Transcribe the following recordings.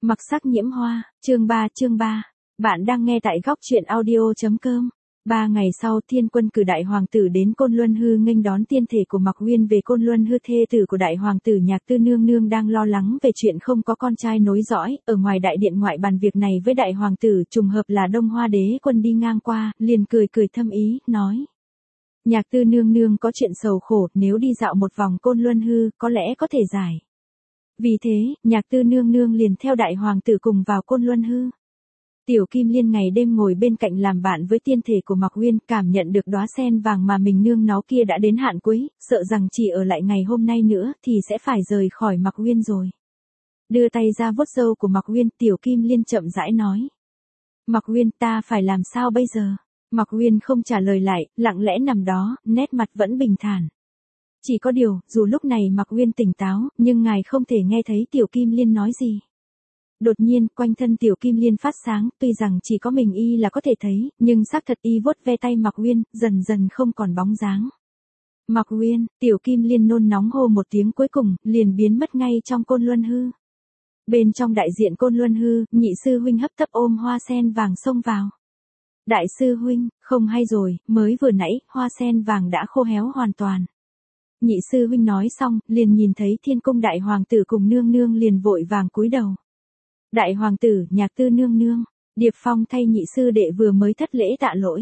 Mặc sắc nhiễm hoa, chương 3. Bạn đang nghe tại góc truyện audio.com. 3 ngày sau, Thiên Quân cử đại hoàng tử đến Côn Luân Hư nghênh đón tiên thể của Mạc Uyên về Côn Luân Hư. Thê tử của đại hoàng tử Nhạc Tư Nương Nương đang lo lắng về chuyện không có con trai nối dõi, ở ngoài đại điện ngoại bàn việc này với đại hoàng tử, trùng hợp là Đông Hoa Đế Quân đi ngang qua, liền cười thâm ý, nói: Nhạc Tư Nương Nương có chuyện sầu khổ, nếu đi dạo một vòng Côn Luân Hư, có lẽ có thể giải. Vì thế, Nhạc Tư Nương Nương liền theo đại hoàng tử cùng vào Côn Luân Hư. Tiểu Kim Liên ngày đêm ngồi bên cạnh làm bạn với tiên thể của Mạc Uyên, cảm nhận được đóa sen vàng mà mình nương nó kia đã đến hạn cuối, sợ rằng chỉ ở lại ngày hôm nay nữa thì sẽ phải rời khỏi Mạc Uyên rồi. Đưa tay ra vuốt râu của Mạc Uyên, Tiểu Kim Liên chậm rãi nói: Mạc Uyên, ta phải làm sao bây giờ? Mạc Uyên không trả lời lại, lặng lẽ nằm đó, nét mặt vẫn bình thản. Chỉ có điều, dù lúc này Mạc Uyên tỉnh táo, nhưng ngài không thể nghe thấy Tiểu Kim Liên nói gì. Đột nhiên, quanh thân Tiểu Kim Liên phát sáng, tuy rằng chỉ có mình y là có thể thấy, nhưng xác thật y vuốt ve tay Mạc Uyên, dần dần không còn bóng dáng. Mạc Uyên, Tiểu Kim Liên nôn nóng hô một tiếng cuối cùng, liền biến mất ngay trong Côn Luân Hư. Bên trong đại diện Côn Luân Hư, nhị sư huynh hấp tấp ôm hoa sen vàng xông vào. Đại sư huynh, không hay rồi, mới vừa nãy, hoa sen vàng đã khô héo hoàn toàn. Nhị sư huynh nói xong, liền nhìn thấy Thiên Cung đại hoàng tử cùng nương nương liền vội vàng cúi đầu. Đại hoàng tử, Nhạc Tư Nương Nương, Điệp Phong thay nhị sư đệ vừa mới thất lễ tạ lỗi.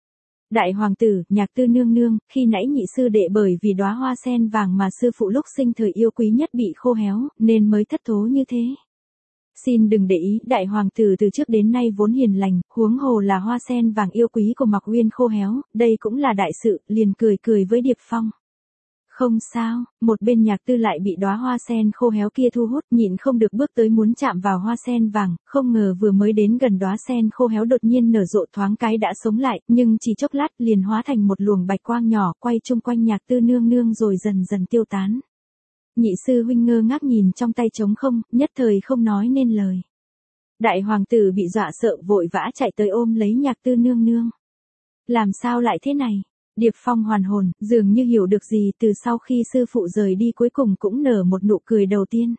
Đại hoàng tử, Nhạc Tư Nương Nương, khi nãy nhị sư đệ bởi vì đóa hoa sen vàng mà sư phụ lúc sinh thời yêu quý nhất bị khô héo, nên mới thất thố như thế. Xin đừng để ý, đại hoàng tử từ trước đến nay vốn hiền lành, huống hồ là hoa sen vàng yêu quý của Mạc Uyên khô héo, đây cũng là đại sự, liền cười với Điệp Phong. Không sao, một bên Nhạc Tư lại bị đóa hoa sen khô héo kia thu hút, nhịn không được bước tới muốn chạm vào hoa sen vàng, không ngờ vừa mới đến gần đóa sen khô héo đột nhiên nở rộ thoáng cái đã sống lại, nhưng chỉ chốc lát liền hóa thành một luồng bạch quang nhỏ quay chung quanh Nhạc Tư Nương Nương rồi dần dần tiêu tán. Nhị sư huynh ngơ ngác nhìn trong tay trống không, nhất thời không nói nên lời. Đại hoàng tử bị dọa sợ vội vã chạy tới ôm lấy Nhạc Tư Nương Nương. Làm sao lại thế này? Điệp Phong hoàn hồn, dường như hiểu được gì từ sau khi sư phụ rời đi cuối cùng cũng nở một nụ cười đầu tiên.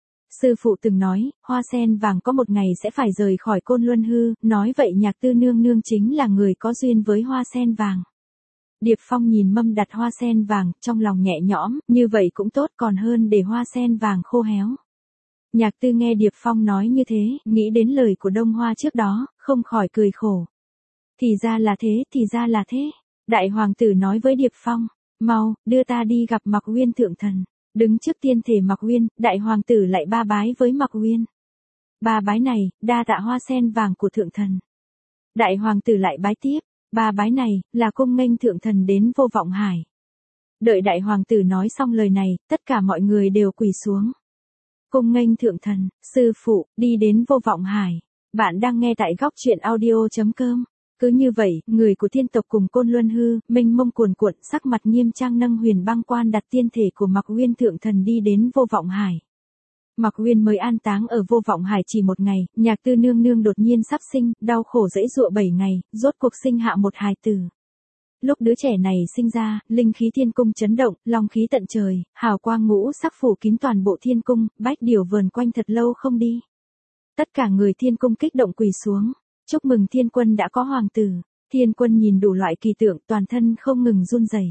Sư phụ từng nói, hoa sen vàng có một ngày sẽ phải rời khỏi Côn Luân Hư, nói vậy Nhạc Tư Nương Nương chính là người có duyên với hoa sen vàng. Điệp Phong nhìn mâm đặt hoa sen vàng, trong lòng nhẹ nhõm, như vậy cũng tốt còn hơn để hoa sen vàng khô héo. Nhạc Tư nghe Điệp Phong nói như thế, nghĩ đến lời của Đông Hoa trước đó, không khỏi cười khổ. Thì ra là thế. Đại hoàng tử nói với Điệp Phong, mau, đưa ta đi gặp Mạc Uyên thượng thần. Đứng trước tiên thể Mạc Uyên, đại hoàng tử lại ba bái với Mạc Uyên. Ba bái này, đa tạ hoa sen vàng của thượng thần. Đại hoàng tử lại bái tiếp, ba bái này, là cung nghênh thượng thần đến Vô Vọng Hải. Đợi đại hoàng tử nói xong lời này, tất cả mọi người đều quỳ xuống. Cung nghênh thượng thần, sư phụ, đi đến Vô Vọng Hải. Bạn đang nghe tại góc truyện audio.com. Cứ như vậy, người của thiên tộc cùng Côn Luân Hư, mênh mông cuồn cuộn, sắc mặt nghiêm trang nâng huyền băng quan đặt tiên thể của Mạc Uyên thượng thần đi đến Vô Vọng Hải. Mạc Uyên mới an táng ở Vô Vọng Hải chỉ một ngày, Nhạc Tư Nương Nương đột nhiên sắp sinh, đau khổ dãy dụa 7 ngày, rốt cuộc sinh hạ một hài tử. Lúc đứa trẻ này sinh ra, linh khí thiên cung chấn động, long khí tận trời, hào quang ngũ sắc phủ kín toàn bộ thiên cung, bách điểu vờn quanh thật lâu không đi. Tất cả người thiên cung kích động quỳ xuống. Chúc mừng Thiên Quân đã có hoàng tử. Thiên Quân nhìn đủ loại kỳ tượng, toàn thân không ngừng run rẩy.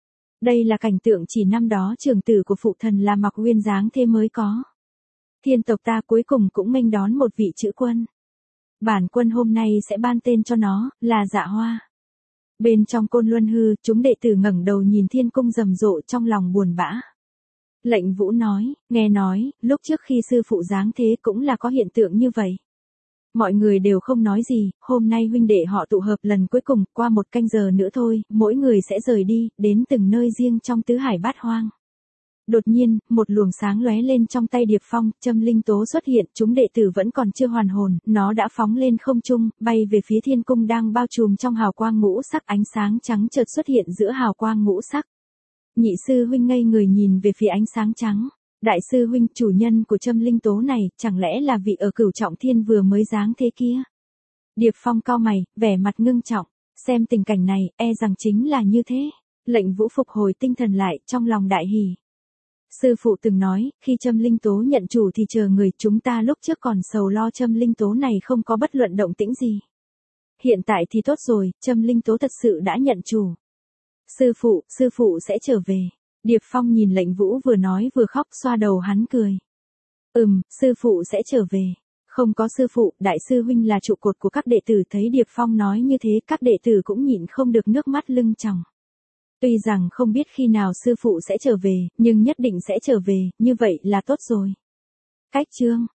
Đây là cảnh tượng chỉ năm đó trưởng tử của phụ thần là Mạc Uyên giáng thế mới có. Thiên tộc ta cuối cùng cũng nghênh đón một vị chữ quân. Bản quân hôm nay sẽ ban tên cho nó, là Dạ Hoa. Bên trong Côn Luân Hư, chúng đệ tử ngẩng đầu nhìn thiên cung rầm rộ trong lòng buồn bã. Lệnh Vũ nói, nghe nói, lúc trước khi sư phụ giáng thế cũng là có hiện tượng như vậy. Mọi người đều không nói gì, hôm nay huynh đệ họ tụ hợp lần cuối cùng, qua 1 canh giờ nữa thôi, mỗi người sẽ rời đi, đến từng nơi riêng trong tứ hải bát hoang. Đột nhiên, một luồng sáng lóe lên trong tay Điệp Phong, châm linh tố xuất hiện, chúng đệ tử vẫn còn chưa hoàn hồn, nó đã phóng lên không trung, bay về phía thiên cung đang bao trùm trong hào quang ngũ sắc, ánh sáng trắng chợt xuất hiện giữa hào quang ngũ sắc. Nhị sư huynh ngây người nhìn về phía ánh sáng trắng. Đại sư huynh, chủ nhân của châm linh tố này, chẳng lẽ là vị ở Cửu Trọng Thiên vừa mới giáng thế kia? Điệp Phong cau mày, vẻ mặt ngưng trọng, xem tình cảnh này, e rằng chính là như thế. Lệnh Vũ phục hồi tinh thần lại, trong lòng đại hỉ. Sư phụ từng nói, khi Châm Linh Tố nhận chủ thì chờ người, chúng ta lúc trước còn sầu lo Châm Linh Tố này không có bất luận động tĩnh gì. Hiện tại thì tốt rồi, Châm Linh Tố thật sự đã nhận chủ. Sư phụ sẽ trở về. Điệp Phong nhìn Lệnh Vũ vừa nói vừa khóc, xoa đầu hắn cười. Sư phụ sẽ trở về. Không có sư phụ, đại sư huynh là trụ cột của các đệ tử, thấy Điệp Phong nói như thế, các đệ tử cũng nhịn không được nước mắt lưng tròng. Tuy rằng không biết khi nào sư phụ sẽ trở về, nhưng nhất định sẽ trở về, như vậy là tốt rồi. Cách chương